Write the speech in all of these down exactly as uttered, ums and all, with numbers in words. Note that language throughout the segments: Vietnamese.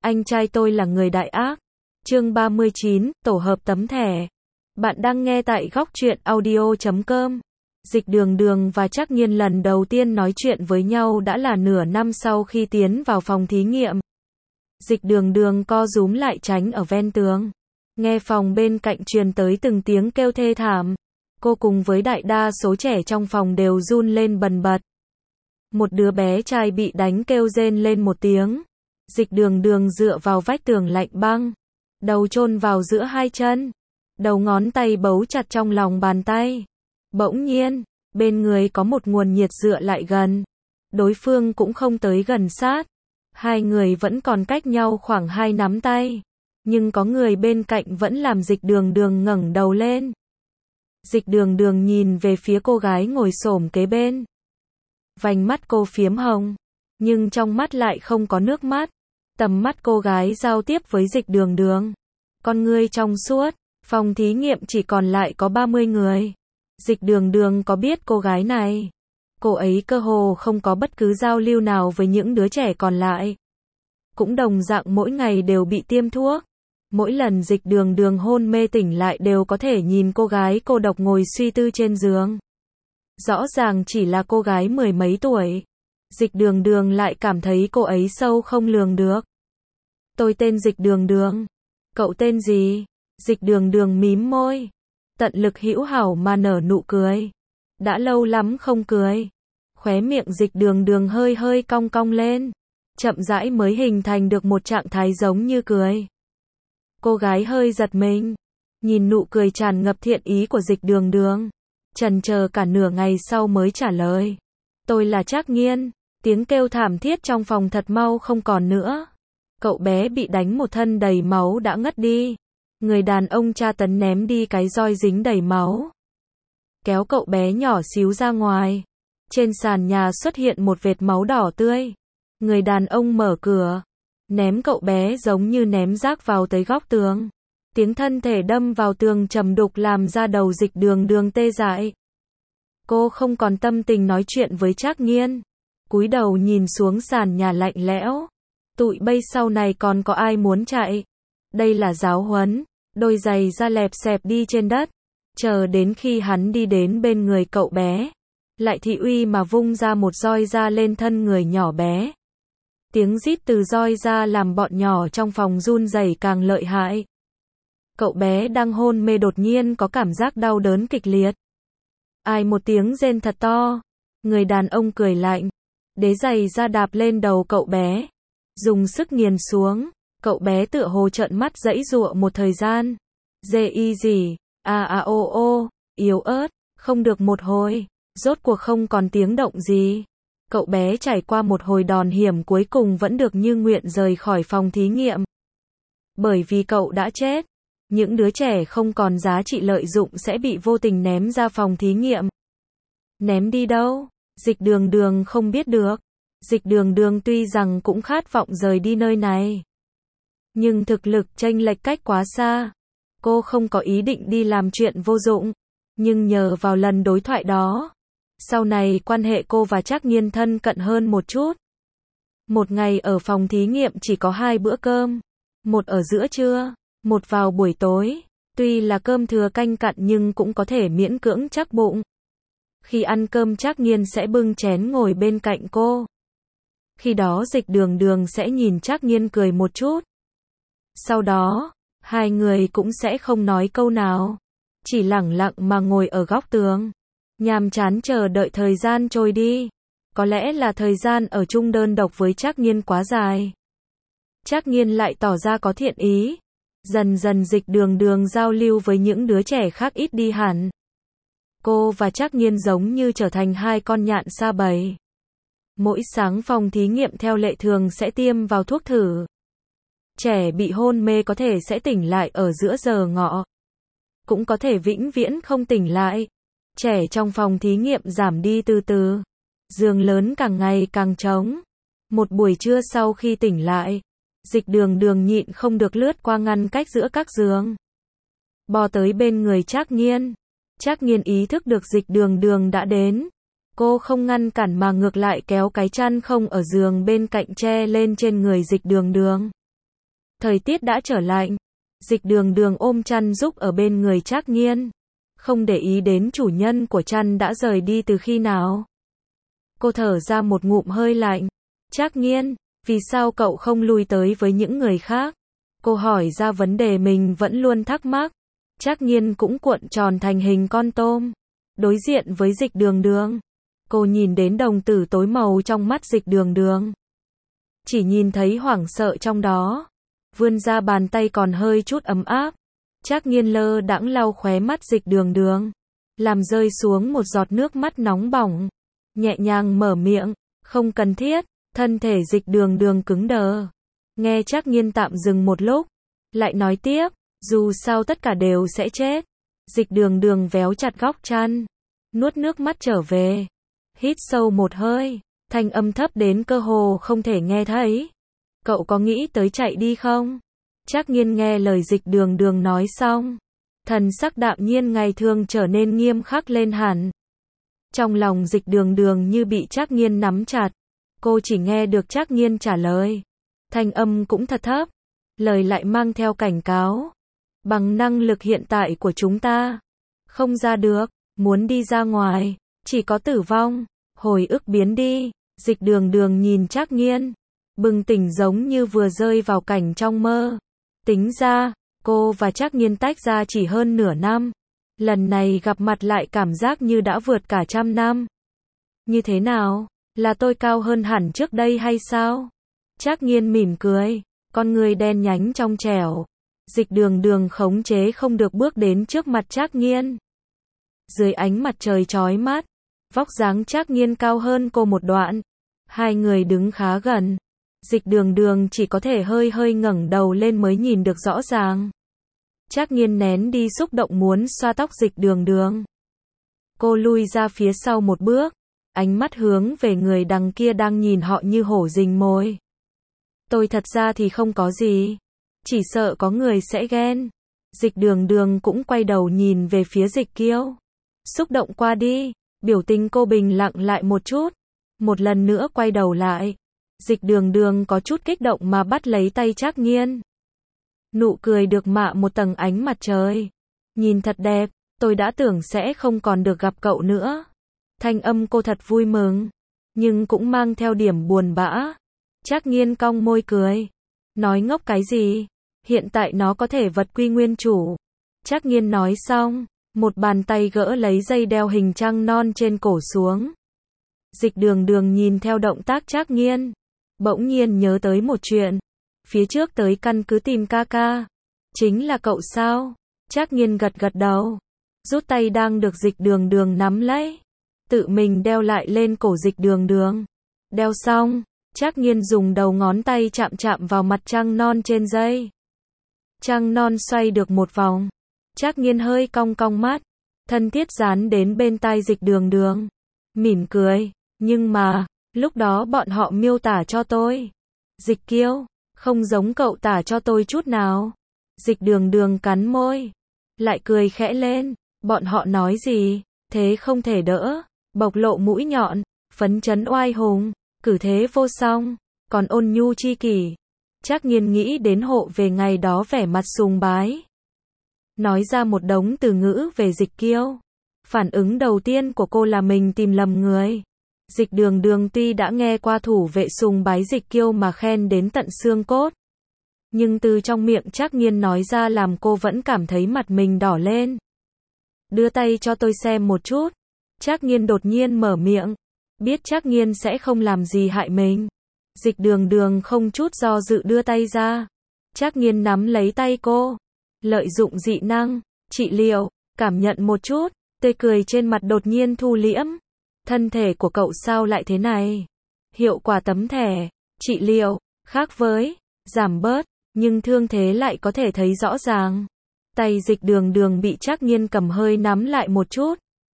Anh trai tôi là người đại ác. Chương ba mươi chín, tổ hợp tấm thẻ. Bạn đang nghe tại góc truyện audio chấm com. Dịch Đường Đường và Trác Nghiên lần đầu tiên nói chuyện với nhau đã là nửa năm sau khi tiến vào phòng thí nghiệm. Dịch Đường Đường co rúm lại tránh ở ven tường. Nghe phòng bên cạnh truyền tới từng tiếng kêu thê thảm. Cô cùng với đại đa số trẻ trong phòng đều run lên bần bật. Một đứa bé trai bị đánh kêu rên lên một tiếng. Dịch Đường Đường dựa vào vách tường lạnh băng, đầu chôn vào giữa hai chân, đầu ngón tay bấu chặt trong lòng bàn tay. Bỗng nhiên, bên người có một nguồn nhiệt dựa lại gần. Đối phương cũng không tới gần sát. Hai người vẫn còn cách nhau khoảng hai nắm tay. Nhưng có người bên cạnh vẫn làm Dịch Đường Đường ngẩng đầu lên. Dịch Đường Đường nhìn về phía cô gái ngồi xổm kế bên. Vành mắt cô phiếm hồng, nhưng trong mắt lại không có nước mắt. Tầm mắt cô gái giao tiếp với Dịch Đường Đường. Con ngươi trong suốt, phòng thí nghiệm chỉ còn lại có ba mươi người. Dịch Đường Đường có biết cô gái này. Cô ấy cơ hồ không có bất cứ giao lưu nào với những đứa trẻ còn lại. Cũng đồng dạng mỗi ngày đều bị tiêm thuốc. Mỗi lần Dịch Đường Đường hôn mê tỉnh lại đều có thể nhìn cô gái cô độc ngồi suy tư trên giường. Rõ ràng chỉ là cô gái mười mấy tuổi. Dịch Đường Đường lại cảm thấy cô ấy sâu không lường được. Tôi tên Dịch Đường Đường. Cậu tên gì? Dịch Đường Đường mím môi. Tận lực hữu hảo mà nở nụ cười. Đã lâu lắm không cười. Khóe miệng Dịch Đường Đường hơi hơi cong cong lên. Chậm rãi mới hình thành được một trạng thái giống như cười. Cô gái hơi giật mình. Nhìn nụ cười tràn ngập thiện ý của Dịch Đường Đường. Chần chờ cả nửa ngày sau mới trả lời. Tôi là Trác Nghiên. Tiếng kêu thảm thiết trong phòng thật mau không còn nữa. Cậu bé bị đánh một thân đầy máu đã ngất đi. Người đàn ông tra tấn ném đi cái roi dính đầy máu. Kéo cậu bé nhỏ xíu ra ngoài. Trên sàn nhà xuất hiện một vệt máu đỏ tươi. Người đàn ông mở cửa. Ném cậu bé giống như ném rác vào tới góc tường. Tiếng thân thể đâm vào tường trầm đục làm ra đầu Dịch Đường Đường tê dại. Cô không còn tâm tình nói chuyện với Trác Nghiên. Cúi đầu nhìn xuống sàn nhà lạnh lẽo. Tụi bây sau này còn có ai muốn chạy? Đây là giáo huấn. Đôi giày da lẹp xẹp đi trên đất. Chờ đến khi hắn đi đến bên người cậu bé. Lại thị uy mà vung ra một roi ra lên thân người nhỏ bé. Tiếng rít từ roi ra làm bọn nhỏ trong phòng run rẩy càng lợi hại. Cậu bé đang hôn mê đột nhiên có cảm giác đau đớn kịch liệt. Ai một tiếng rên thật to. Người đàn ông cười lạnh. Đế giày ra đạp lên đầu cậu bé. Dùng sức nghiền xuống. Cậu bé tựa hồ trợn mắt giãy giụa một thời gian. Dê y gì. A a ô ô. Yếu ớt. Không được một hồi. Rốt cuộc không còn tiếng động gì. Cậu bé trải qua một hồi đòn hiểm cuối cùng vẫn được như nguyện rời khỏi phòng thí nghiệm. Bởi vì cậu đã chết. Những đứa trẻ không còn giá trị lợi dụng sẽ bị vô tình ném ra phòng thí nghiệm. Ném đi đâu? Dịch Đường Đường không biết được. Dịch Đường Đường tuy rằng cũng khát vọng rời đi nơi này. Nhưng thực lực chênh lệch cách quá xa. Cô không có ý định đi làm chuyện vô dụng. Nhưng nhờ vào lần đối thoại đó. Sau này quan hệ cô và Trác Nghiên thân cận hơn một chút. Một ngày ở phòng thí nghiệm chỉ có hai bữa cơm. Một ở giữa trưa. Một vào buổi tối. Tuy là cơm thừa canh cặn nhưng cũng có thể miễn cưỡng chắc bụng. Khi ăn cơm Trác Nghiên sẽ bưng chén ngồi bên cạnh cô. Khi đó Dịch Đường Đường sẽ nhìn Trác Nghiên cười một chút. Sau đó, hai người cũng sẽ không nói câu nào. Chỉ lẳng lặng mà ngồi ở góc tường. Nhàm chán chờ đợi thời gian trôi đi. Có lẽ là thời gian ở chung đơn độc với Trác Nghiên quá dài. Trác Nghiên lại tỏ ra có thiện ý. Dần dần Dịch Đường Đường giao lưu với những đứa trẻ khác ít đi hẳn. Cô và Trác Nghiên giống như trở thành hai con nhạn sa bầy. Mỗi sáng phòng thí nghiệm theo lệ thường sẽ tiêm vào thuốc thử. Trẻ bị hôn mê có thể sẽ tỉnh lại ở giữa giờ ngọ. Cũng có thể vĩnh viễn không tỉnh lại. Trẻ trong phòng thí nghiệm giảm đi từ từ. Giường lớn càng ngày càng trống. Một buổi trưa sau khi tỉnh lại. Dịch Đường Đường nhịn không được lướt qua ngăn cách giữa các giường. Bò tới bên người Trác Nghiên. Trác Nghiên ý thức được Dịch Đường Đường đã đến. Cô không ngăn cản mà ngược lại kéo cái chăn không ở giường bên cạnh che lên trên người Dịch Đường Đường. Thời tiết đã trở lạnh. Dịch đường đường ôm chăn giúp ở bên người Trác Nghiên. Không để ý đến chủ nhân của chăn đã rời đi từ khi nào. Cô thở ra một ngụm hơi lạnh. Trác Nghiên, vì sao cậu không lui tới với những người khác? Cô hỏi ra vấn đề mình vẫn luôn thắc mắc. Trác Nghiên cũng cuộn tròn thành hình con tôm. Đối diện với Dịch đường đường. Cô nhìn đến đồng tử tối màu trong mắt Dịch đường đường. Chỉ nhìn thấy hoảng sợ trong đó. Vươn ra bàn tay còn hơi chút ấm áp. Trác Nghiên lơ đãng lau khóe mắt Dịch đường đường. Làm rơi xuống một giọt nước mắt nóng bỏng. Nhẹ nhàng mở miệng. Không cần thiết. Thân thể Dịch đường đường cứng đờ. Nghe Trác Nghiên tạm dừng một lúc. Lại nói tiếp. Dù sao tất cả đều sẽ chết. Dịch đường đường véo chặt góc chăn. Nuốt nước mắt trở về. Hít sâu một hơi. Thanh âm thấp đến cơ hồ không thể nghe thấy. Cậu có nghĩ tới chạy đi không? Trác Nghiên nghe lời Dịch đường đường nói xong. Thần sắc đạm nhiên ngày thường trở nên nghiêm khắc lên hẳn. Trong lòng Dịch đường đường như bị Trác Nghiên nắm chặt. Cô chỉ nghe được Trác Nghiên trả lời. Thanh âm cũng thật thấp. Lời lại mang theo cảnh cáo. Bằng năng lực hiện tại của chúng ta. Không ra được. Muốn đi ra ngoài. Chỉ có tử vong. Hồi ức biến đi. Dịch đường đường nhìn Trác Nghiên. Bừng tỉnh giống như vừa rơi vào cảnh trong mơ. Tính ra, cô và Trác Nghiên tách ra chỉ hơn nửa năm. Lần này gặp mặt lại cảm giác như đã vượt cả trăm năm. Như thế nào? Là tôi cao hơn hẳn trước đây hay sao? Trác Nghiên mỉm cười. Con người đen nhánh trong trẻo. Dịch đường đường khống chế không được bước đến trước mặt Trác Nghiên. Dưới ánh mặt trời chói mắt. Vóc dáng Trác Nghiên cao hơn cô một đoạn. Hai người đứng khá gần. Dịch đường đường chỉ có thể hơi hơi ngẩng đầu lên mới nhìn được rõ ràng. Trác Nghiên nén đi xúc động muốn xoa tóc Dịch đường đường. Cô lui ra phía sau một bước. Ánh mắt hướng về người đằng kia đang nhìn họ như hổ rình mồi. Tôi thật ra thì không có gì. Chỉ sợ có người sẽ ghen. Dịch đường đường cũng quay đầu nhìn về phía Dịch Kiêu. Xúc động qua đi. Biểu tình cô bình lặng lại một chút. Một lần nữa quay đầu lại. Dịch đường đường có chút kích động mà bắt lấy tay Trác Nghiên. Nụ cười được mạ một tầng ánh mặt trời. Nhìn thật đẹp, tôi đã tưởng sẽ không còn được gặp cậu nữa. Thanh âm cô thật vui mừng. Nhưng cũng mang theo điểm buồn bã. Trác Nghiên cong môi cười. Nói ngốc cái gì? Hiện tại nó có thể vật quy nguyên chủ. Trác Nghiên nói xong. Một bàn tay gỡ lấy dây đeo hình trăng non trên cổ xuống. Dịch đường đường nhìn theo động tác Trác Nghiên. Bỗng nhiên nhớ tới một chuyện. Phía trước tới căn cứ tìm ca ca. Chính là cậu sao? Trác Nghiên gật gật đầu. Rút tay đang được Dịch đường đường nắm lấy. Tự mình đeo lại lên cổ Dịch đường đường. Đeo xong. Trác Nghiên dùng đầu ngón tay chạm chạm vào mặt trăng non trên dây. Trăng non xoay được một vòng. Trác Nghiên hơi cong cong mắt. Thân thiết dán đến bên tai Dịch đường đường. Mỉm cười. Nhưng mà, lúc đó bọn họ miêu tả cho tôi. Dịch Kiêu, không giống cậu tả cho tôi chút nào. Dịch đường đường cắn môi. Lại cười khẽ lên. Bọn họ nói gì? Thế không thể đỡ. Bộc lộ mũi nhọn. Phấn chấn oai hùng. Cử thế vô song. Còn ôn nhu chi kỷ. Trác Nghiên nghĩ đến hộ về ngày đó vẻ mặt sùng bái. Nói ra một đống từ ngữ về Dịch Kiêu. Phản ứng đầu tiên của cô là mình tìm lầm người. Dịch đường đường tuy đã nghe qua thủ vệ sùng bái Dịch Kiêu mà khen đến tận xương cốt. Nhưng từ trong miệng Trác Nghiên nói ra làm cô vẫn cảm thấy mặt mình đỏ lên. Đưa tay cho tôi xem một chút. Trác Nghiên đột nhiên mở miệng. Biết Trác Nghiên sẽ không làm gì hại mình. Dịch đường đường không chút do dự đưa tay ra. Trác Nghiên nắm lấy tay cô. Lợi dụng dị năng, trị liệu, cảm nhận một chút. Tươi cười trên mặt đột nhiên thu liễm. Thân thể của cậu sao lại thế này? Hiệu quả tấm thẻ, trị liệu, khác với, giảm bớt, nhưng thương thế lại có thể thấy rõ ràng. Tay Dịch đường đường bị Trác Nghiên cầm hơi nắm lại một chút.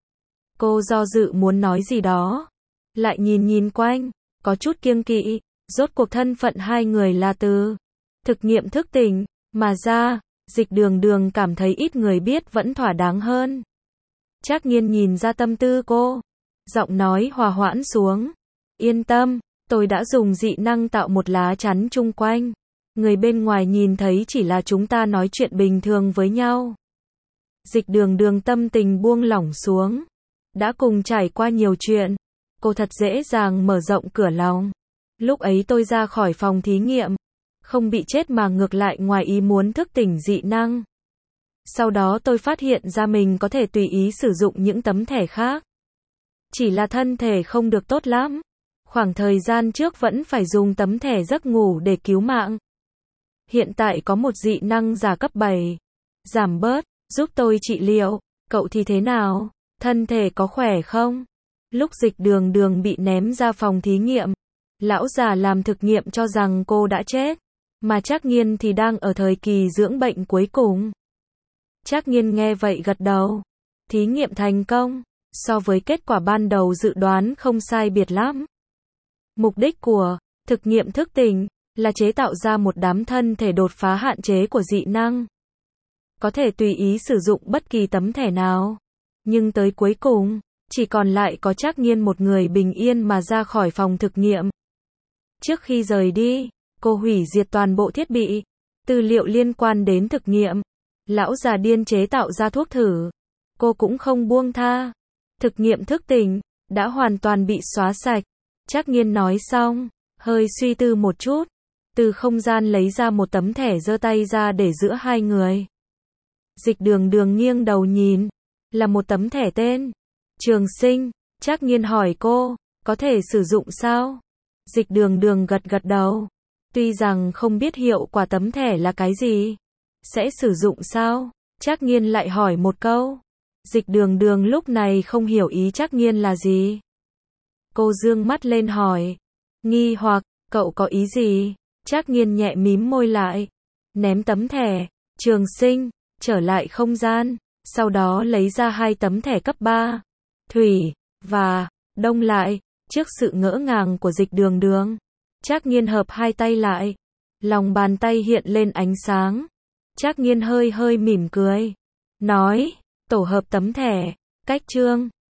Cô do dự muốn nói gì đó. Lại nhìn nhìn quanh, có chút kiêng kỵ. Rốt cuộc thân phận hai người là từ thực nghiệm thức tỉnh, mà ra. Dịch đường đường cảm thấy ít người biết vẫn thỏa đáng hơn. Trác Nghiên nhìn ra tâm tư cô. Giọng nói hòa hoãn xuống. Yên tâm, tôi đã dùng dị năng tạo một lá chắn chung quanh. Người bên ngoài nhìn thấy chỉ là chúng ta nói chuyện bình thường với nhau. Dịch đường đường tâm tình buông lỏng xuống. Đã cùng trải qua nhiều chuyện. Cô thật dễ dàng mở rộng cửa lòng. Lúc ấy tôi ra khỏi phòng thí nghiệm. Không bị chết mà ngược lại ngoài ý muốn thức tỉnh dị năng. Sau đó tôi phát hiện ra mình có thể tùy ý sử dụng những tấm thẻ khác. Chỉ là thân thể không được tốt lắm. Khoảng thời gian trước vẫn phải dùng tấm thẻ giấc ngủ để cứu mạng. Hiện tại có một dị năng giả cấp bảy. Giảm bớt, giúp tôi trị liệu. Cậu thì thế nào? Thân thể có khỏe không? Lúc dịch đường đường bị ném ra phòng thí nghiệm, lão già làm thực nghiệm cho rằng cô đã chết. Mà Trác Nghiên thì đang ở thời kỳ dưỡng bệnh cuối cùng. Trác Nghiên nghe vậy gật đầu. Thí nghiệm thành công. So với kết quả ban đầu dự đoán không sai biệt lắm. Mục đích của thực nghiệm thức tỉnh là chế tạo ra một đám thân thể đột phá hạn chế của dị năng. Có thể tùy ý sử dụng bất kỳ tấm thẻ nào. Nhưng tới cuối cùng, chỉ còn lại có Trác Nghiên một người bình yên mà ra khỏi phòng thực nghiệm. Trước khi rời đi, cô hủy diệt toàn bộ thiết bị, tư liệu liên quan đến thực nghiệm. Lão già điên chế tạo ra thuốc thử. Cô cũng không buông tha. Thực nghiệm thức tỉnh đã hoàn toàn bị xóa sạch. Trác Nghiên nói xong, hơi suy tư một chút, từ không gian lấy ra một tấm thẻ giơ tay ra để giữa hai người. Dịch đường đường nghiêng đầu nhìn, là một tấm thẻ tên Trường Sinh. Trác Nghiên hỏi cô, có thể sử dụng sao? Dịch đường đường gật gật đầu. Tuy rằng không biết hiệu quả tấm thẻ là cái gì, sẽ sử dụng sao? Trác Nghiên lại hỏi một câu. Dịch đường đường lúc này không hiểu ý Trác Nghiên là gì. Cô dương mắt lên hỏi. Nghi hoặc, cậu có ý gì? Trác Nghiên nhẹ mím môi lại. Ném tấm thẻ Trường Sinh trở lại không gian. Sau đó lấy ra hai tấm thẻ cấp ba. Thủy và đông lại. Trước sự ngỡ ngàng của dịch đường đường, Trác Nghiên hợp hai tay lại. Lòng bàn tay hiện lên ánh sáng. Trác Nghiên hơi hơi mỉm cười. Nói, tổ hợp tấm thẻ. Cách chương